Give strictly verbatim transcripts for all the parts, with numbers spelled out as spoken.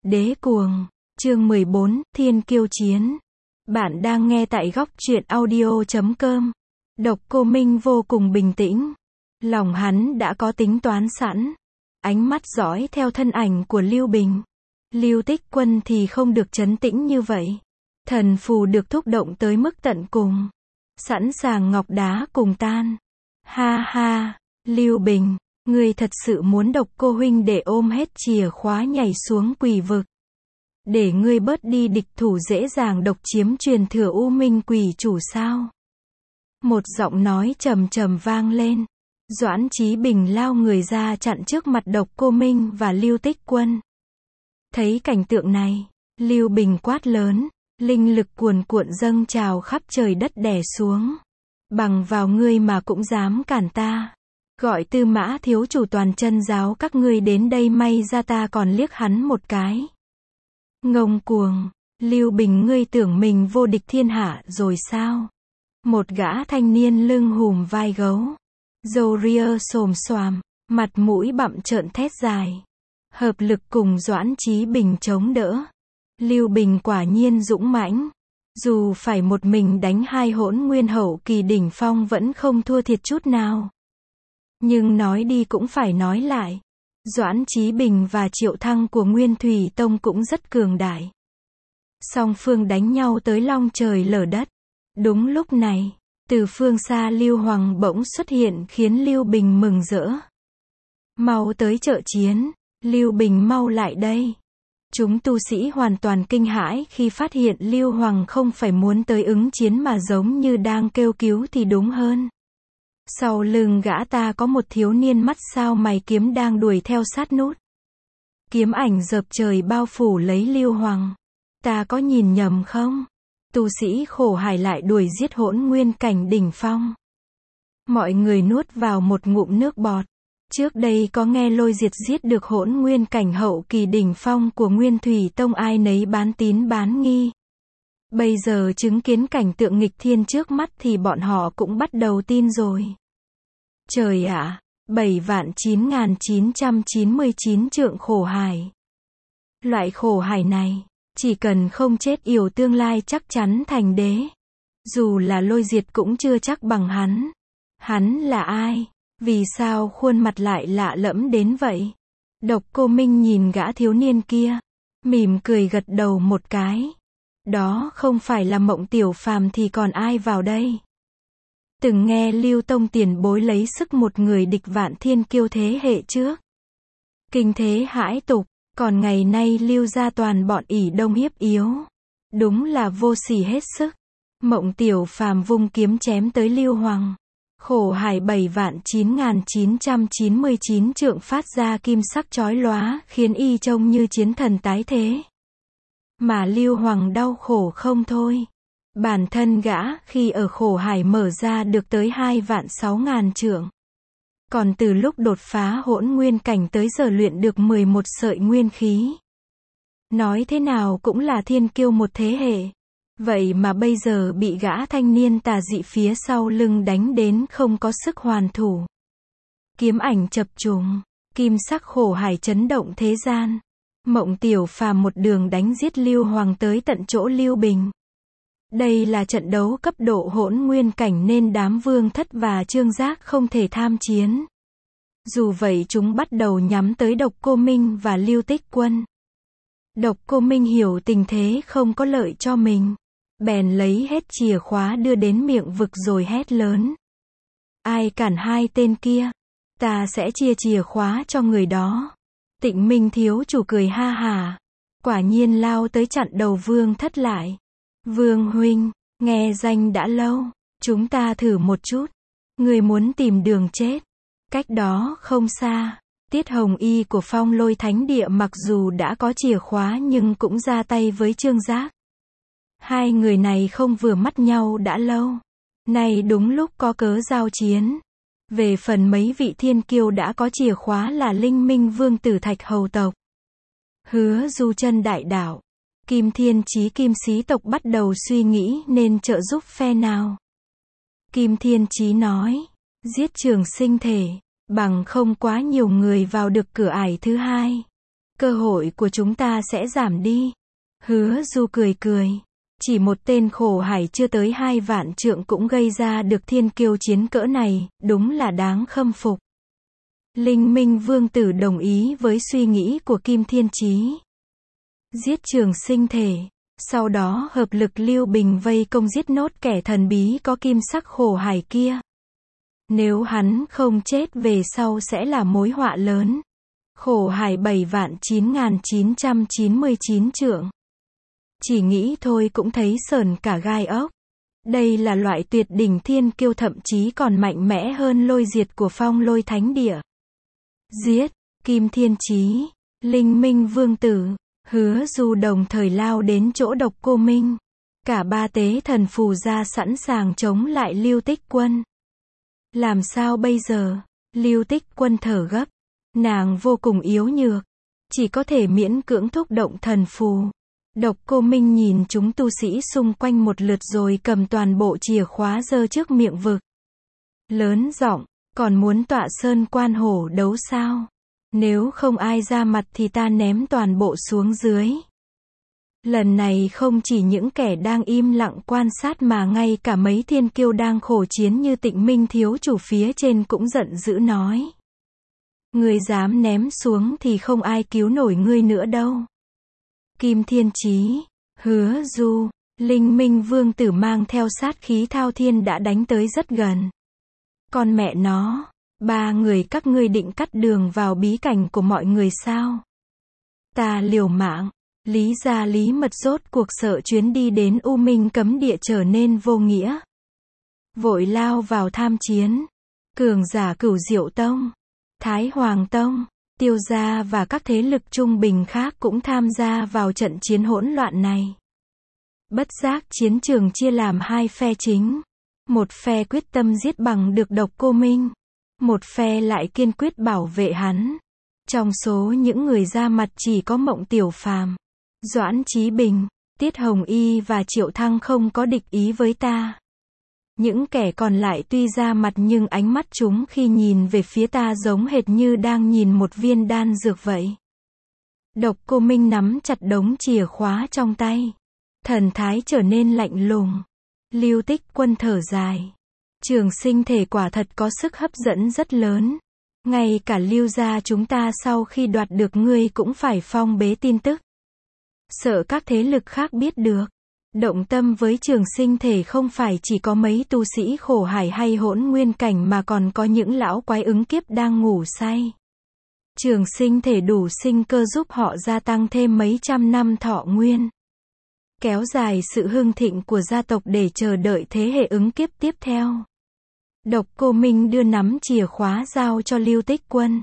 Đế cuồng, chương mười bốn, Thiên kiêu chiến. Bạn đang nghe tại góc truyện audio chấm com. Độc Cô Minh vô cùng bình tĩnh. Lòng hắn đã có tính toán sẵn. Ánh mắt dõi theo thân ảnh của Lưu Bình. Lưu Tích Quân thì không được trấn tĩnh như vậy. Thần phù được thúc động tới mức tận cùng. Sẵn sàng ngọc đá cùng tan. Ha ha, Lưu Bình, ngươi thật sự muốn Độc Cô huynh để ôm hết chìa khóa nhảy xuống quỷ vực. Để ngươi bớt đi địch thủ dễ dàng độc chiếm truyền thừa U Minh quỷ chủ sao? Một giọng nói trầm trầm vang lên. Doãn Chí Bình lao người ra chặn trước mặt Độc Cô Minh và Lưu Tích Quân. Thấy cảnh tượng này, Lưu Bình quát lớn, linh lực cuồn cuộn dâng trào khắp trời đất đè xuống. Bằng vào ngươi mà cũng dám cản ta. Gọi Tư Mã thiếu chủ toàn chân giáo các ngươi đến đây, may ra ta còn liếc hắn một cái. Ngông cuồng, Lưu Bình, ngươi tưởng mình vô địch thiên hạ rồi sao? Một gã thanh niên lưng hùm vai gấu, râu ria xồm xoàm, mặt mũi bặm trợn thét dài. Hợp lực cùng Doãn Chí Bình chống đỡ. Lưu Bình quả nhiên dũng mãnh. Dù phải một mình đánh hai hỗn nguyên hậu kỳ đỉnh phong vẫn không thua thiệt chút nào. Nhưng nói đi cũng phải nói lại. Doãn Chí Bình và Triệu Thăng của Nguyên Thủy Tông cũng rất cường đại. Song phương đánh nhau tới long trời lở đất. Đúng lúc này, từ phương xa Lưu Hoàng bỗng xuất hiện khiến Lưu Bình mừng rỡ. Mau tới trợ chiến, Lưu Bình mau lại đây. Chúng tu sĩ hoàn toàn kinh hãi khi phát hiện Lưu Hoàng không phải muốn tới ứng chiến mà giống như đang kêu cứu thì đúng hơn. Sau lưng gã ta có một thiếu niên mắt sao mày kiếm đang đuổi theo sát nút. Kiếm ảnh dợp trời bao phủ lấy Lưu Hoàng. Ta có nhìn nhầm không? Tu sĩ khổ hải lại đuổi giết hỗn nguyên cảnh đỉnh phong. Mọi người nuốt vào một ngụm nước bọt. Trước đây có nghe Lôi Diệt giết được hỗn nguyên cảnh hậu kỳ đỉnh phong của Nguyên Thủy Tông, ai nấy bán tín bán nghi. Bây giờ chứng kiến cảnh tượng nghịch thiên trước mắt thì bọn họ cũng bắt đầu tin rồi. Trời ạ, bảy vạn chín nghìn chín trăm chín mươi chín trượng khổ hải. Loại khổ hải này, chỉ cần không chết yểu tương lai chắc chắn thành đế. Dù là Lôi Diệt cũng chưa chắc bằng hắn. Hắn là ai? Vì sao khuôn mặt lại lạ lẫm đến vậy? Độc Cô Minh nhìn gã thiếu niên kia, mỉm cười gật đầu một cái. Đó không phải là Mộng Tiểu Phàm thì còn ai vào đây? Từng nghe Lưu Tông tiền bối lấy sức một người địch vạn thiên kiêu thế hệ trước. Kinh thế hãi tục, còn ngày nay Lưu gia toàn bọn ỷ đông hiếp yếu. Đúng là vô sỉ hết sức. Mộng Tiểu Phàm vung kiếm chém tới Lưu Hoàng. Khổ hải bảy vạn chín nghìn chín trăm chín mươi chín trượng phát ra kim sắc chói lóa khiến y trông như chiến thần tái thế. Mà Lưu Hoàng đau khổ không thôi. Bản thân gã khi ở khổ hải mở ra được tới hai vạn sáu ngàn trượng. Còn từ lúc đột phá hỗn nguyên cảnh tới giờ luyện được mười một sợi nguyên khí. Nói thế nào cũng là thiên kiêu một thế hệ. Vậy mà bây giờ bị gã thanh niên tà dị phía sau lưng đánh đến không có sức hoàn thủ. Kiếm ảnh chập trùng, kim sắc khổ hải chấn động thế gian. Mộng Tiểu Phàm một đường đánh giết Lưu Hoàng tới tận chỗ Lưu Bình. Đây là trận đấu cấp độ hỗn nguyên cảnh nên đám Vương Thất và Trương Giác không thể tham chiến. Dù vậy chúng bắt đầu nhắm tới Độc Cô Minh và Lưu Tích Quân. Độc Cô Minh hiểu tình thế không có lợi cho mình. Bèn lấy hết chìa khóa đưa đến miệng vực rồi hét lớn. Ai cản hai tên kia? Ta sẽ chia chìa khóa cho người đó. Tịnh Minh thiếu chủ cười ha hả. Quả nhiên lao tới chặn đầu Vương Thất lại. Vương huynh, nghe danh đã lâu. Chúng ta thử một chút. Người muốn tìm đường chết. Cách đó không xa. Tiết Hồng Y của Phong Lôi Thánh Địa mặc dù đã có chìa khóa nhưng cũng ra tay với Trương Giác. Hai người này không vừa mắt nhau đã lâu. Nay đúng lúc có cớ giao chiến. Về phần mấy vị thiên kiêu đã có chìa khóa là Linh Minh Vương tử Thạch Hầu tộc, Hứa Du Chân đại đảo, Kim Thiên Chí Kim Xí tộc bắt đầu suy nghĩ nên trợ giúp phe nào. Kim Thiên Chí nói, giết Trường Sinh thể, bằng không quá nhiều người vào được cửa ải thứ hai. cơ hội của chúng ta sẽ giảm đi. Hứa Du cười cười. Chỉ một tên khổ hải chưa tới hai vạn trượng cũng gây ra được thiên kiêu chiến cỡ này, đúng là đáng khâm phục. Linh Minh Vương Tử đồng ý với suy nghĩ của Kim Thiên Chí. Giết Trường Sinh Thể, sau đó hợp lực Lưu Bình vây công giết nốt kẻ thần bí có kim sắc khổ hải kia. Nếu hắn không chết về sau sẽ là mối họa lớn. Khổ hải bảy vạn chín nghìn chín trăm chín mươi chín trượng. Chỉ nghĩ thôi cũng thấy sởn cả gai ốc. Đây là loại tuyệt đỉnh thiên kiêu, thậm chí còn mạnh mẽ hơn lôi diệt của Phong Lôi Thánh Địa. Giết, Kim Thiên Chí, Linh Minh Vương Tử, Hứa Du đồng thời lao đến chỗ Độc Cô Minh. Cả ba tế thần phù ra sẵn sàng chống lại Lưu Tích Quân. Làm sao bây giờ? Lưu Tích Quân thở gấp. Nàng vô cùng yếu nhược. Chỉ có thể miễn cưỡng thúc động thần phù. Độc Cô Minh nhìn chúng tu sĩ xung quanh một lượt rồi cầm toàn bộ chìa khóa giơ trước miệng vực. Lớn giọng, còn muốn tọa sơn quan hổ đấu sao? Nếu không ai ra mặt thì ta ném toàn bộ xuống dưới. Lần này không chỉ những kẻ đang im lặng quan sát mà ngay cả mấy thiên kiêu đang khổ chiến như Tịnh Minh thiếu chủ phía trên cũng giận dữ nói. Ngươi dám ném xuống thì không ai cứu nổi ngươi nữa đâu. Kim Thiên Chí, Hứa Du, Linh Minh Vương Tử mang theo sát khí thao thiên đã đánh tới rất gần. Con mẹ nó, ba người các ngươi định cắt đường vào bí cảnh của mọi người sao? Ta liều mạng. Lý gia Lý Mật rốt cuộc sợ chuyến đi đến U Minh cấm địa trở nên vô nghĩa. Vội lao vào tham chiến. Cường giả Cửu Diệu Tông, Thái Hoàng Tông, Tiêu gia và các thế lực trung bình khác cũng tham gia vào trận chiến hỗn loạn này. Bất giác chiến trường chia làm hai phe chính. Một phe quyết tâm giết bằng được Độc Cô Minh. Một phe lại kiên quyết bảo vệ hắn. Trong số những người ra mặt chỉ có Mộng Tiểu Phàm, Doãn Chí Bình, Tiết Hồng Y và Triệu Thăng không có địch ý với ta. Những kẻ còn lại tuy ra mặt nhưng ánh mắt chúng khi nhìn về phía ta giống hệt như đang nhìn một viên đan dược vậy. Độc Cô Minh nắm chặt đống chìa khóa trong tay. Thần thái trở nên lạnh lùng. Lưu Tích Quân thở dài. Trường Sinh Thể quả thật có sức hấp dẫn rất lớn. Ngay cả Lưu gia chúng ta sau khi đoạt được ngươi cũng phải phong bế tin tức. Sợ các thế lực khác biết được. Động tâm với Trường Sinh Thể không phải chỉ có mấy tu sĩ khổ hải hay hỗn nguyên cảnh mà còn có những lão quái ứng kiếp đang ngủ say. Trường Sinh Thể đủ sinh cơ giúp họ gia tăng thêm mấy trăm năm thọ nguyên. Kéo dài sự hưng thịnh của gia tộc để chờ đợi thế hệ ứng kiếp tiếp theo. Độc Cô Minh đưa nắm chìa khóa giao cho Lưu Tích Quân.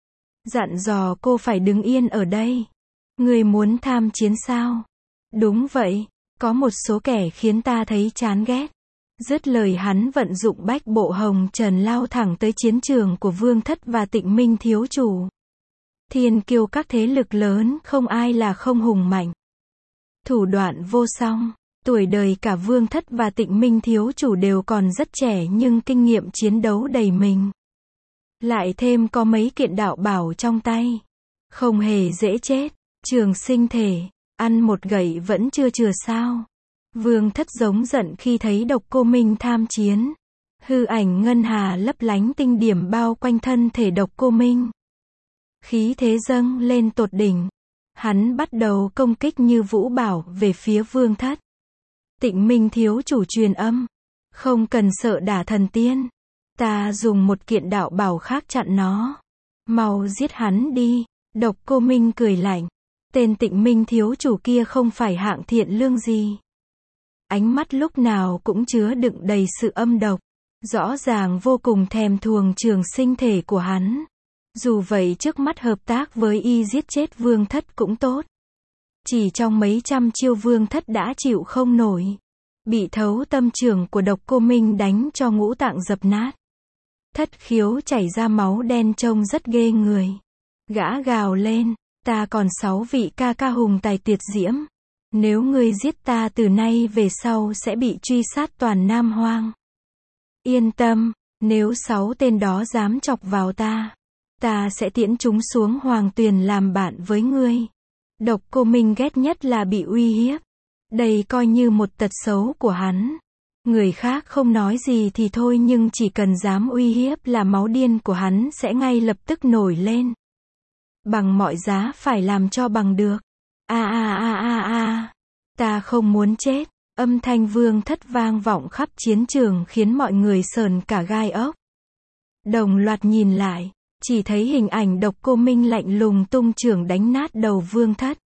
Dặn dò cô phải đứng yên ở đây. Người muốn tham chiến sao? Đúng vậy, có một số kẻ khiến ta thấy chán ghét. Dứt lời hắn vận dụng bách bộ hồng trần lao thẳng tới chiến trường của Vương Thất và Tịnh Minh thiếu chủ. Thiên kiêu các thế lực lớn không ai là không hùng mạnh. Thủ đoạn vô song. Tuổi đời cả Vương Thất và Tịnh Minh thiếu chủ đều còn rất trẻ nhưng kinh nghiệm chiến đấu đầy mình. Lại thêm có mấy kiện đạo bảo trong tay. Không hề dễ chết. Trường Sinh Thể, ăn một gậy vẫn chưa chừa sao. Vương Thất giống giận khi thấy Độc Cô Minh tham chiến. Hư ảnh ngân hà lấp lánh tinh điểm bao quanh thân thể Độc Cô Minh. Khí thế dâng lên tột đỉnh. Hắn bắt đầu công kích như vũ bảo về phía Vương Thất. Tịnh Minh thiếu chủ truyền âm. Không cần sợ đả thần tiên. Ta dùng một kiện đạo bảo khác chặn nó. Mau giết hắn đi. Độc Cô Minh cười lạnh. Tên Tịnh Minh thiếu chủ kia không phải hạng thiện lương gì. Ánh mắt lúc nào cũng chứa đựng đầy sự âm độc. Rõ ràng vô cùng thèm thuồng Trường Sinh Thể của hắn. Dù vậy trước mắt hợp tác với y giết chết Vương Thất cũng tốt. Chỉ trong mấy trăm chiêu Vương Thất đã chịu không nổi. Bị thấu tâm trường của Độc Cô Minh đánh cho ngũ tạng dập nát. Thất khiếu chảy ra máu đen trông rất ghê người. Gã gào lên, ta còn sáu vị ca ca hùng tài tuyệt diễm. Nếu ngươi giết ta từ nay về sau sẽ bị truy sát toàn Nam Hoang. Yên tâm, nếu sáu tên đó dám chọc vào ta, Ta sẽ tiễn chúng xuống hoàng tuyền làm bạn với ngươi. Độc Cô Minh ghét nhất là bị uy hiếp. Đây coi như một tật xấu của hắn. Người khác không nói gì thì thôi nhưng chỉ cần dám uy hiếp là máu điên của hắn sẽ ngay lập tức nổi lên. Bằng mọi giá phải làm cho bằng được. A a a a a. Ta không muốn chết. Âm thanh Vương Thất vang vọng khắp chiến trường khiến mọi người sờn cả gai ốc. Đồng loạt nhìn lại, chỉ thấy hình ảnh Độc Cô Minh lạnh lùng tung chưởng đánh nát đầu Vương Thất.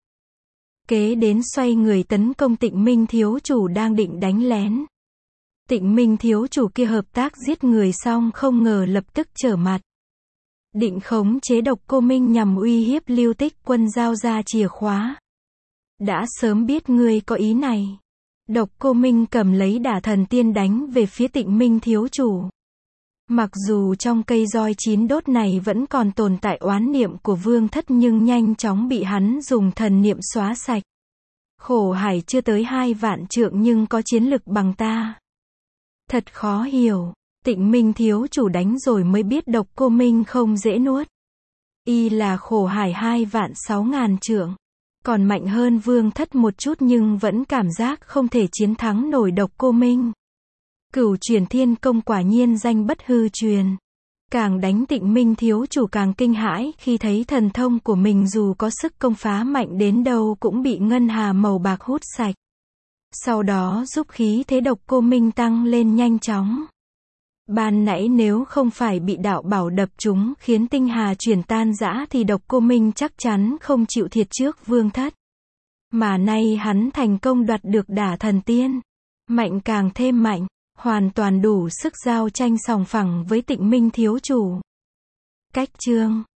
Kế đến xoay người tấn công Tịnh Minh thiếu chủ đang định đánh lén. Tịnh Minh thiếu chủ kia hợp tác giết người xong không ngờ lập tức trở mặt. Định khống chế Độc Cô Minh nhằm uy hiếp Lưu Tích Quân giao ra chìa khóa. Đã sớm biết ngươi có ý này. Độc Cô Minh cầm lấy Đả Thần Tiên đánh về phía Tịnh Minh thiếu chủ. Mặc dù trong cây roi chín đốt này vẫn còn tồn tại oán niệm của Vương Thất nhưng nhanh chóng bị hắn dùng thần niệm xóa sạch. Khổ Hải chưa tới hai vạn trượng nhưng có chiến lực bằng ta. Thật khó hiểu. Tịnh Minh thiếu chủ đánh rồi mới biết Độc Cô Minh không dễ nuốt. Y là Khổ Hải hai vạn sáu ngàn trượng. Còn mạnh hơn Vương Thất một chút nhưng vẫn cảm giác không thể chiến thắng nổi Độc Cô Minh. Cửu Truyền Thiên Công quả nhiên danh bất hư truyền. Càng đánh Tịnh Minh thiếu chủ càng kinh hãi khi thấy thần thông của mình dù có sức công phá mạnh đến đâu cũng bị ngân hà màu bạc hút sạch. Sau đó giúp khí thế Độc Cô Minh tăng lên nhanh chóng. Ban nãy nếu không phải bị đạo bảo đập trúng khiến tinh hà chuyển tan rã thì Độc Cô Minh chắc chắn không chịu thiệt trước Vương Thất. Mà nay hắn thành công đoạt được Đả Thần Tiên. Mạnh càng thêm mạnh, hoàn toàn đủ sức giao tranh sòng phẳng với Tịnh Minh thiếu chủ. Cách chương